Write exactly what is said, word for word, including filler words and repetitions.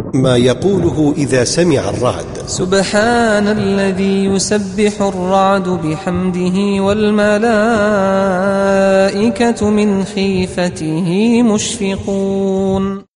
ما يقوله إذا سمع الرعد. سبحان الذي يسبح الرعد بحمده والملائكة من خيفته مشفقون.